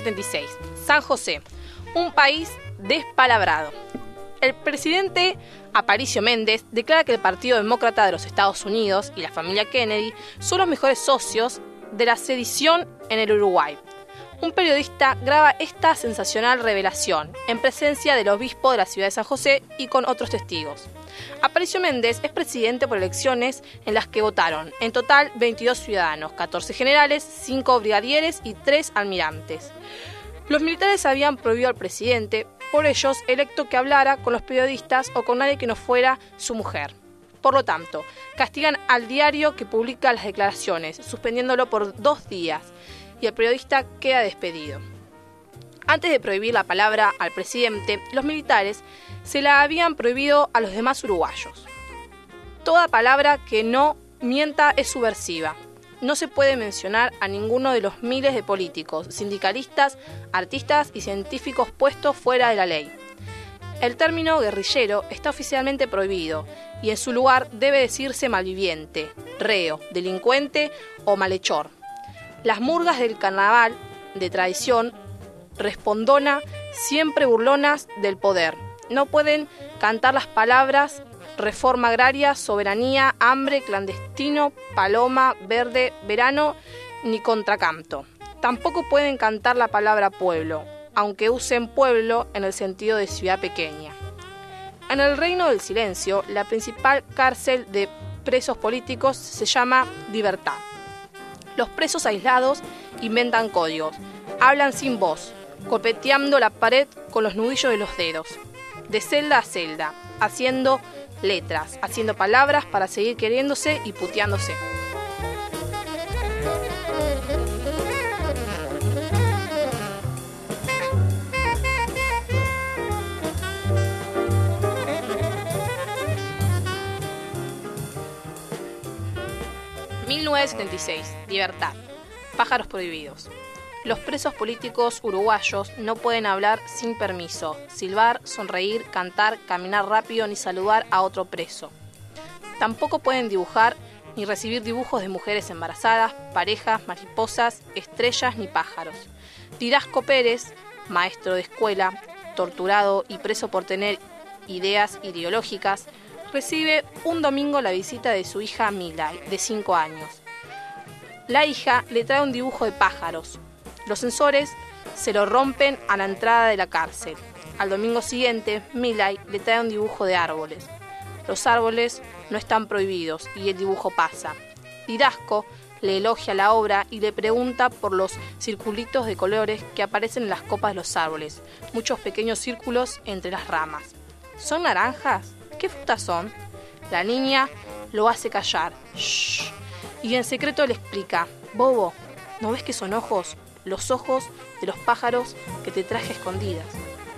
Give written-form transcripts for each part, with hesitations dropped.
1976. San José, un país despalabrado. El presidente Aparicio Méndez declara que el Partido Demócrata de los Estados Unidos y la familia Kennedy son los mejores socios de la sedición en el Uruguay. Un periodista graba esta sensacional revelación en presencia del obispo de la ciudad de San José y con otros testigos. Aparicio Méndez es presidente por elecciones en las que votaron en total 22 ciudadanos, 14 generales, 5 brigadieres y 3 almirantes. Los militares habían prohibido al presidente, por ellos electo, que hablara con los periodistas o con nadie que no fuera su mujer. Por lo tanto, castigan al diario que publica las declaraciones, suspendiéndolo por 2 días, y el periodista queda despedido. Antes de prohibir la palabra al presidente, los militares se la habían prohibido a los demás uruguayos. Toda palabra que no mienta es subversiva. No se puede mencionar a ninguno de los miles de políticos, sindicalistas, artistas y científicos puestos fuera de la ley. El término guerrillero está oficialmente prohibido y en su lugar debe decirse malviviente, reo, delincuente o malhechor. Las murgas del carnaval, de tradición, respondona, siempre burlonas del poder. No pueden cantar las palabras reforma agraria, soberanía, hambre, clandestino, paloma, verde, verano, ni contracanto. Tampoco pueden cantar la palabra pueblo, aunque usen pueblo en el sentido de ciudad pequeña. En el Reino del Silencio, la principal cárcel de presos políticos se llama Libertad. Los presos aislados inventan códigos, hablan sin voz, golpeteando la pared con los nudillos de los dedos, de celda a celda, haciendo letras, haciendo palabras para seguir queriéndose y puteándose. ...1976... Libertad. Pájaros prohibidos. Los presos políticos uruguayos no pueden hablar sin permiso, silbar, sonreír, cantar, caminar rápido ni saludar a otro preso. Tampoco pueden dibujar ni recibir dibujos de mujeres embarazadas, parejas, mariposas, estrellas ni pájaros. Tirasco Pérez, maestro de escuela, torturado y preso por tener ideas ideológicas, recibe un domingo la visita de su hija Mila, de 5 años. La hija le trae un dibujo de pájaros. Los censores se lo rompen a la entrada de la cárcel. Al domingo siguiente, Milay le trae un dibujo de árboles. Los árboles no están prohibidos y el dibujo pasa. Tirasco le elogia la obra y le pregunta por los circulitos de colores que aparecen en las copas de los árboles, muchos pequeños círculos entre las ramas. ¿Son naranjas? ¿Qué frutas son? La niña lo hace callar. Shh. Y en secreto le explica: bobo, ¿no ves que son ojos? Los ojos de los pájaros que te traje escondidas.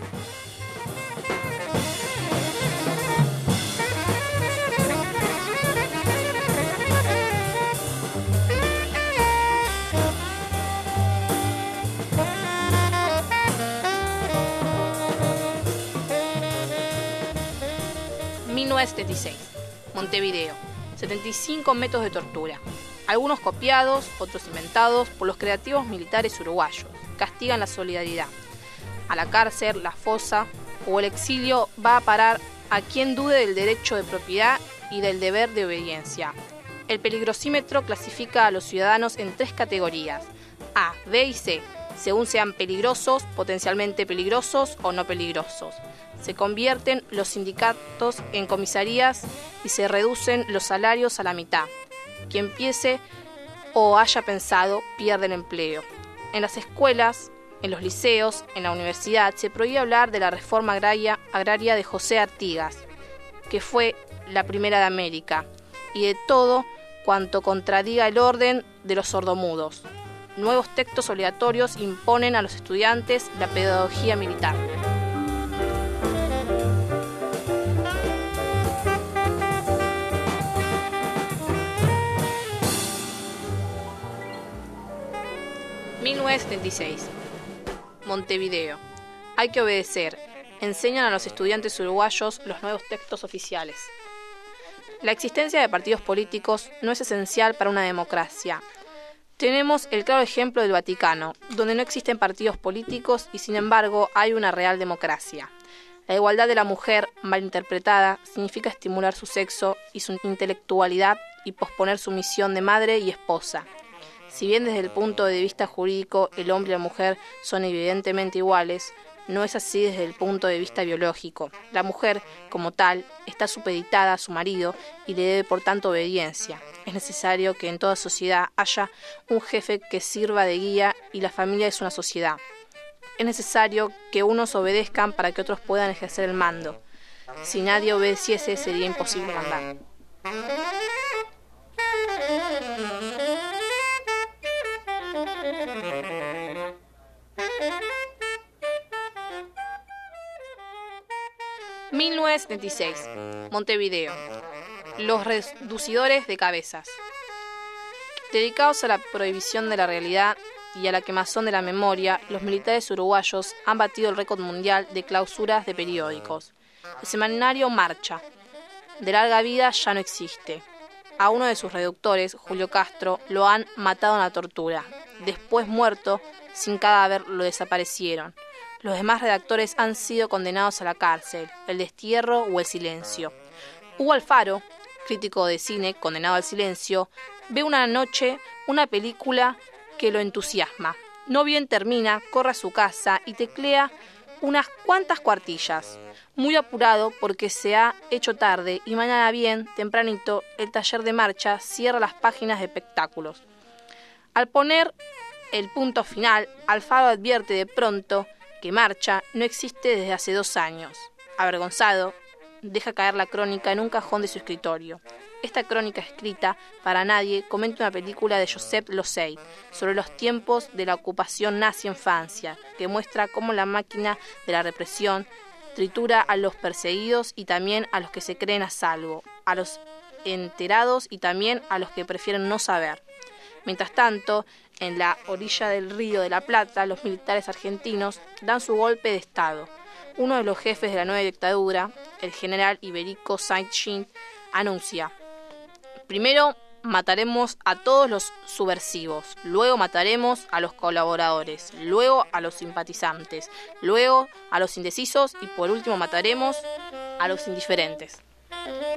...1976... Montevideo... 75 métodos de tortura. Algunos copiados, otros inventados por los creativos militares uruguayos. Castigan la solidaridad. A la cárcel, la fosa o el exilio va a parar a quien dude del derecho de propiedad y del deber de obediencia. El peligrosímetro clasifica a los ciudadanos en 3 categorías: A, B y C, según sean peligrosos, potencialmente peligrosos o no peligrosos. Se convierten los sindicatos en comisarías y se reducen los salarios a la mitad. Quien piense o haya pensado pierde el empleo. En las escuelas, en los liceos, en la universidad se prohíbe hablar de la reforma agraria de José Artigas, que fue la primera de América, y de todo cuanto contradiga el orden de los sordomudos. Nuevos textos obligatorios imponen a los estudiantes la pedagogía militar. ...1976... Montevideo. Hay que obedecer. Enseñan a los estudiantes uruguayos los nuevos textos oficiales. La existencia de partidos políticos no es esencial para una democracia. Tenemos el claro ejemplo del Vaticano, donde no existen partidos políticos y sin embargo hay una real democracia. La igualdad de la mujer, mal interpretada, significa estimular su sexo y su intelectualidad y posponer su misión de madre y esposa. Si bien desde el punto de vista jurídico el hombre y la mujer son evidentemente iguales, no es así desde el punto de vista biológico. La mujer, como tal, está supeditada a su marido y le debe por tanto obediencia. Es necesario que en toda sociedad haya un jefe que sirva de guía y la familia es una sociedad. Es necesario que unos obedezcan para que otros puedan ejercer el mando. Si nadie obedeciese sería imposible mandar. (1976) Montevideo. Los reducidores de cabezas. Dedicados a la prohibición de la realidad y a la quemazón de la memoria, los militares uruguayos han batido el récord mundial de clausuras de periódicos. El semanario Marcha, de larga vida, ya no existe. A uno de sus reductores, Julio Castro, lo han matado en la tortura. Después, muerto, sin cadáver, lo desaparecieron. Los demás redactores han sido condenados a la cárcel, el destierro o el silencio. Hugo Alfaro, crítico de cine, condenado al silencio, ve una noche una película que lo entusiasma. No bien termina, corre a su casa y teclea unas cuantas cuartillas. Muy apurado porque se ha hecho tarde y mañana bien, tempranito, el taller de Marcha cierra las páginas de espectáculos. Al poner el punto final, Alfaro advierte de pronto que Marcha no existe desde hace 2 años. Avergonzado, deja caer la crónica en un cajón de su escritorio. Esta crónica escrita para nadie comenta una película de Joseph Losey sobre los tiempos de la ocupación nazi en Francia, que muestra cómo la máquina de la represión tritura a los perseguidos y también a los que se creen a salvo, a los enterados y también a los que prefieren no saber. Mientras tanto, en la orilla del Río de la Plata, los militares argentinos dan su golpe de Estado. Uno de los jefes de la nueva dictadura, el general Iberico Saint-Jean, anuncia: primero mataremos a todos los subversivos, luego mataremos a los colaboradores, luego a los simpatizantes, luego a los indecisos y por último mataremos a los indiferentes.